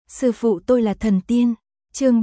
Sư phụ tôi là thần tiên. Chương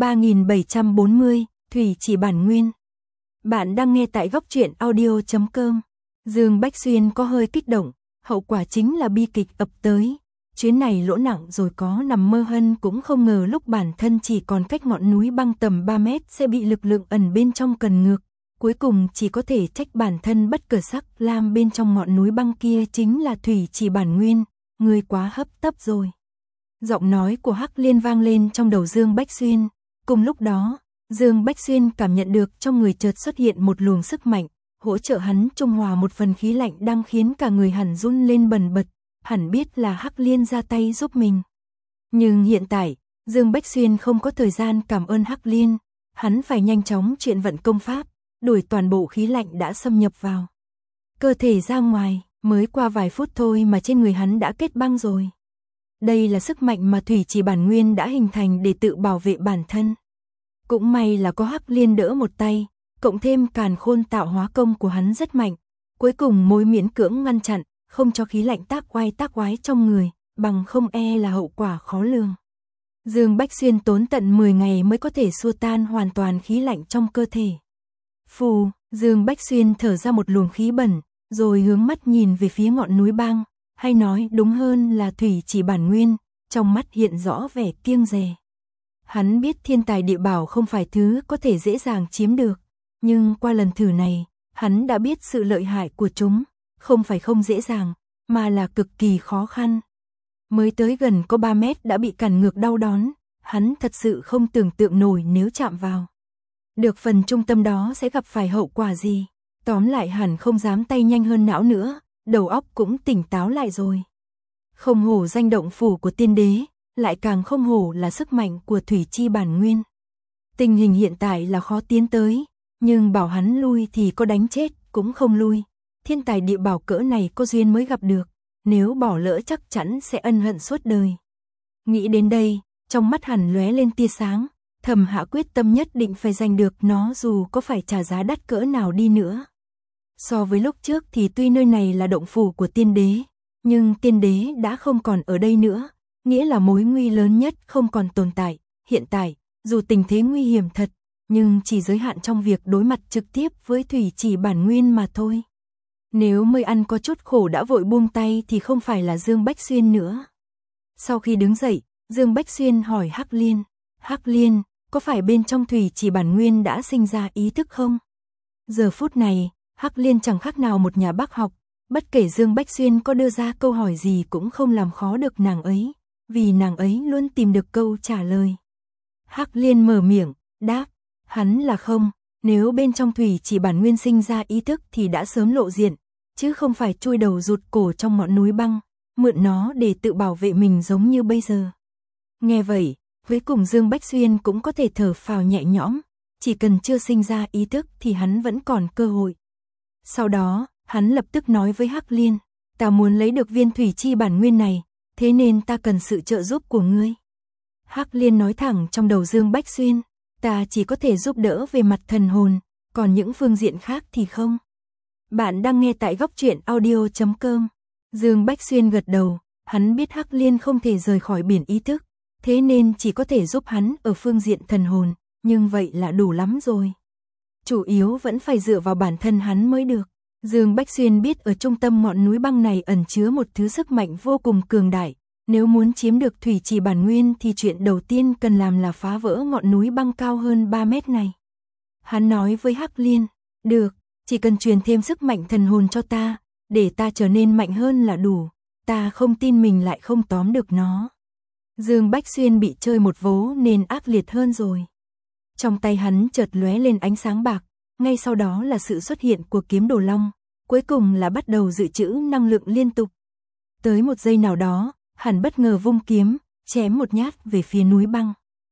3740, Thủy chỉ bản nguyên. Bạn đang nghe tại góc truyện audio.com. Dương Bách Xuyên có hơi kích động, hậu quả chính là bi kịch ập tới. Chuyến này lỗ nặng rồi có nằm mơ Hân cũng không ngờ lúc bản thân chỉ còn cách ngọn núi băng tầm 3 mét sẽ bị lực lượng ẩn bên trong cần ngược. Cuối cùng chỉ có thể trách bản thân bất cờ sắc lam bên trong ngọn núi băng kia chính là thủy chỉ bản nguyên, người quá hấp tấp rồi. Giọng nói của Hắc Liên vang lên trong đầu Dương Bách Xuyên. Cùng lúc đó, Dương Bách Xuyên cảm nhận được trong người chợt xuất hiện một luồng sức mạnh, hỗ trợ hắn trung hòa một phần khí lạnh đang khiến cả người hắn run lên bần bật. Hẳn biết là Hắc Liên ra tay giúp mình. Nhưng hiện tại, Dương Bách Xuyên không có thời gian cảm ơn Hắc Liên, hắn phải nhanh chóng chuyển vận công pháp, đuổi toàn bộ khí lạnh đã xâm nhập vào cơ thể ra ngoài, mới qua vài phút thôi mà trên người hắn đã kết băng rồi. Đây là sức mạnh mà thủy chỉ bản nguyên đã hình thành để tự bảo vệ bản thân. Cũng may là có Hắc Liên đỡ một tay, cộng thêm càn khôn tạo hóa công của hắn rất mạnh, cuối cùng mới miễn cưỡng ngăn chặn, không cho khí lạnh tác oái trong người, bằng không là hậu quả khó lường. Dương Bách Xuyên tốn tận 10 ngày mới có thể xua tan hoàn toàn khí lạnh trong cơ thể. Phù, Dương Bách Xuyên thở ra một luồng khí bẩn, rồi hướng mắt nhìn về phía ngọn núi băng, hay nói đúng hơn là thủy chỉ bản nguyên, trong mắt hiện rõ vẻ kiêng dè. Hắn biết thiên tài địa bảo không phải thứ có thể dễ dàng chiếm được, nhưng qua lần thử này, hắn đã biết sự lợi hại của chúng, không phải không dễ dàng, mà là cực kỳ khó khăn. Mới tới gần có 3 mét đã bị cản ngược đau đớn, hắn thật sự không tưởng tượng nổi nếu chạm vào được phần trung tâm đó sẽ gặp phải hậu quả gì. Tóm lại hẳn không dám tay nhanh hơn não nữa, đầu óc cũng tỉnh táo lại rồi. Không hổ danh động phủ của tiên đế, lại càng không hổ là sức mạnh của thủy chi bản nguyên. Tình hình hiện tại là khó tiến tới, nhưng bảo hắn lui thì có đánh chết cũng không lui. Thiên tài địa bảo cỡ này có duyên mới gặp được, nếu bỏ lỡ chắc chắn sẽ ân hận suốt đời. Nghĩ đến đây, trong mắt hắn lóe lên tia sáng, thầm hạ quyết tâm nhất định phải giành được nó dù có phải trả giá đắt cỡ nào đi nữa. So với lúc trước thì tuy nơi này là động phủ của tiên đế, nhưng tiên đế đã không còn ở đây nữa, nghĩa là mối nguy lớn nhất không còn tồn tại. Hiện tại, dù tình thế nguy hiểm thật, nhưng chỉ giới hạn trong việc đối mặt trực tiếp với thủy chỉ bản nguyên mà thôi. Nếu mới ăn có chút khổ đã vội buông tay thì không phải là Dương Bách Xuyên nữa. Sau khi đứng dậy, Dương Bách Xuyên hỏi Hắc Liên, Hắc Liên, có phải bên trong thủy chỉ bản nguyên đã sinh ra ý thức không? Giờ phút này, Hắc Liên chẳng khác nào một nhà bác học, bất kể Dương Bách Xuyên có đưa ra câu hỏi gì cũng không làm khó được nàng ấy, vì nàng ấy luôn tìm được câu trả lời. Hắc Liên mở miệng, đáp, hắn là không, nếu bên trong thủy chỉ bản nguyên sinh ra ý thức thì đã sớm lộ diện, chứ không phải chui đầu rụt cổ trong ngọn núi băng, mượn nó để tự bảo vệ mình giống như bây giờ. Nghe vậy, với cùng Dương Bách Xuyên cũng có thể thở phào nhẹ nhõm, chỉ cần chưa sinh ra ý thức thì hắn vẫn còn cơ hội. Sau đó, hắn lập tức nói với Hắc Liên, ta muốn lấy được viên thủy chi bản nguyên này, thế nên ta cần sự trợ giúp của ngươi. Hắc Liên nói thẳng trong đầu Dương Bách Xuyên, ta chỉ có thể giúp đỡ về mặt thần hồn, còn những phương diện khác thì không. Bạn đang nghe tại góc truyện audio.com. Dương Bách Xuyên gật đầu, hắn biết Hắc Liên không thể rời khỏi biển ý thức, thế nên chỉ có thể giúp hắn ở phương diện thần hồn, nhưng vậy là đủ lắm rồi. Chủ yếu vẫn phải dựa vào bản thân hắn mới được. Dương Bách Xuyên biết ở trung tâm ngọn núi băng này ẩn chứa một thứ sức mạnh vô cùng cường đại. Nếu muốn chiếm được thủy chỉ bản nguyên thì chuyện đầu tiên cần làm là phá vỡ ngọn núi băng cao hơn 3 mét này. Hắn nói với Hắc Liên, được, chỉ cần truyền thêm sức mạnh thần hồn cho ta, để ta trở nên mạnh hơn là đủ, ta không tin mình lại không tóm được nó. Dương Bách Xuyên bị chơi một vố nên ác liệt hơn rồi. Trong tay hắn chợt lóe lên ánh sáng bạc, ngay sau đó là sự xuất hiện của kiếm đồ long, cuối cùng là bắt đầu dự trữ năng lượng liên tục. Tới một giây nào đó, hắn bất ngờ vung kiếm, chém một nhát về phía núi băng.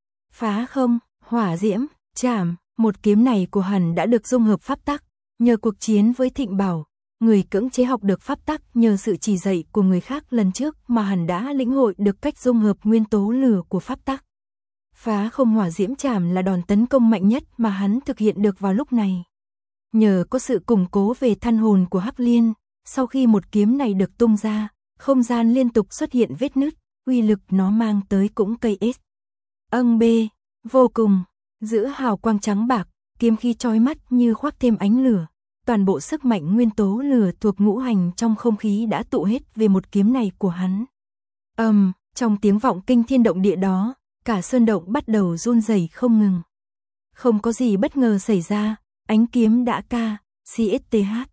Phá không, hỏa diễm, chảm, một kiếm này của hắn đã được dung hợp pháp tắc, nhờ cuộc chiến với Thịnh Bảo, người cưỡng chế học được pháp tắc nhờ sự chỉ dạy của người khác lần trước mà hắn đã lĩnh hội được cách dung hợp nguyên tố lửa của pháp tắc. Phá không hỏa diễm chảm là đòn tấn công mạnh nhất mà hắn thực hiện được vào lúc này. Nhờ có sự củng cố về thân hồn của Hắc Liên, sau khi một kiếm này được tung ra, không gian liên tục xuất hiện vết nứt, uy lực nó mang tới cũng cây ếch. B. Vô cùng. Giữa hào quang trắng bạc, kiếm khí chói mắt như khoác thêm ánh lửa. Toàn bộ sức mạnh nguyên tố lửa thuộc ngũ hành trong không khí đã tụ hết về một kiếm này của hắn. Trong tiếng vọng kinh thiên động địa đó, cả sơn động bắt đầu run rẩy không ngừng. Không có gì bất ngờ xảy ra, ánh kiếm đã CSTH.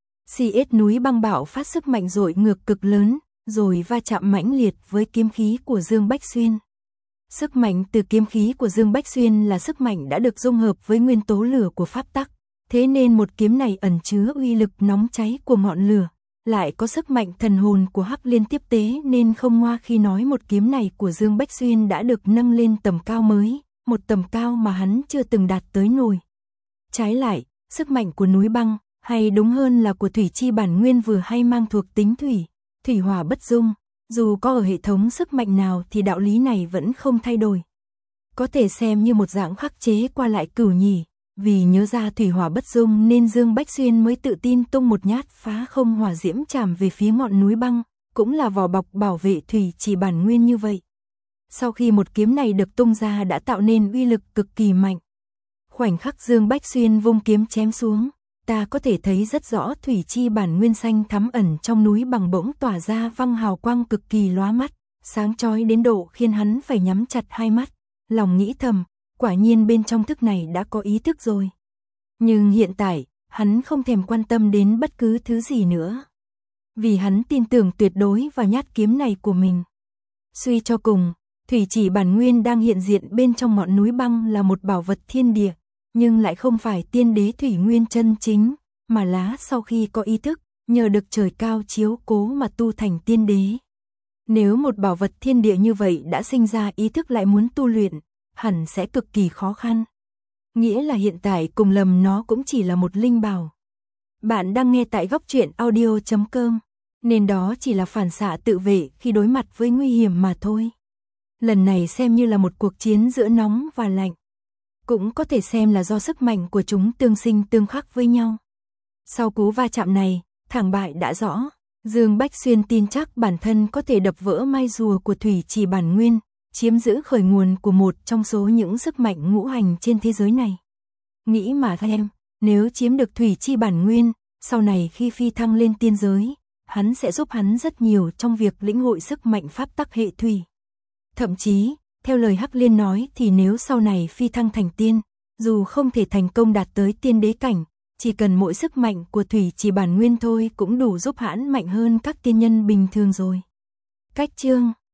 CS núi băng bạo phát sức mạnh dội ngược cực lớn, rồi va chạm mãnh liệt với kiếm khí của Dương Bách Xuyên. Sức mạnh từ kiếm khí của Dương Bách Xuyên là sức mạnh đã được dung hợp với nguyên tố lửa của pháp tắc, thế nên một kiếm này ẩn chứa uy lực nóng cháy của ngọn lửa, lại có sức mạnh thần hồn của Hắc Liên tiếp tế nên không ngoa khi nói một kiếm này của Dương Bách Xuyên đã được nâng lên tầm cao mới, một tầm cao mà hắn chưa từng đạt tới nổi. Trái lại, sức mạnh của núi băng, hay đúng hơn là của thủy chi bản nguyên vừa hay mang thuộc tính thủy hỏa bất dung, dù có ở hệ thống sức mạnh nào thì đạo lý này vẫn không thay đổi. Có thể xem như một dạng khắc chế qua lại cửu nhỉ, vì nhớ ra thủy hỏa bất dung nên Dương Bách Xuyên mới tự tin tung một nhát phá không hỏa diễm chạm về phía ngọn núi băng, cũng là vỏ bọc bảo vệ thủy chỉ bản nguyên như vậy. Sau khi một kiếm này được tung ra đã tạo nên uy lực cực kỳ mạnh. Khoảnh khắc Dương Bách Xuyên vung kiếm chém xuống, ta có thể thấy rất rõ thủy chi bản nguyên xanh thắm ẩn trong núi bằng bỗng tỏa ra văng hào quang cực kỳ lóa mắt, sáng chói đến độ khiến hắn phải nhắm chặt hai mắt, lòng nghĩ thầm, quả nhiên bên trong thức này đã có ý thức rồi. Nhưng hiện tại, hắn không thèm quan tâm đến bất cứ thứ gì nữa. Vì hắn tin tưởng tuyệt đối vào nhát kiếm này của mình. Suy cho cùng, thủy chỉ bản nguyên đang hiện diện bên trong ngọn núi băng là một bảo vật thiên địa, nhưng lại không phải tiên đế thủy nguyên chân chính, mà lá sau khi có ý thức, nhờ được trời cao chiếu cố mà tu thành tiên đế. Nếu một bảo vật thiên địa như vậy đã sinh ra ý thức lại muốn tu luyện, hẳn sẽ cực kỳ khó khăn. Nghĩa là hiện tại cùng lầm nó cũng chỉ là một linh bảo. Bạn đang nghe tại Góc Truyện Audio.com, nên đó chỉ là phản xạ tự vệ khi đối mặt với nguy hiểm mà thôi. Lần này xem như là một cuộc chiến giữa nóng và lạnh. Cũng có thể xem là do sức mạnh của chúng tương sinh tương khắc với nhau. Sau cú va chạm này, thắng bại đã rõ. Dương Bách Xuyên tin chắc bản thân có thể đập vỡ mai rùa của thủy chỉ bản nguyên, chiếm giữ khởi nguồn của một trong số những sức mạnh ngũ hành trên thế giới này. Nghĩ mà xem, nếu chiếm được thủy chi bản nguyên, sau này khi phi thăng lên tiên giới, hắn sẽ giúp hắn rất nhiều trong việc lĩnh hội sức mạnh pháp tắc hệ thủy. Thậm chí, theo lời Hắc Liên nói thì nếu sau này phi thăng thành tiên, dù không thể thành công đạt tới tiên đế cảnh, chỉ cần mỗi sức mạnh của thủy chỉ bản nguyên thôi cũng đủ giúp hắn mạnh hơn các tiên nhân bình thường rồi. Cách chương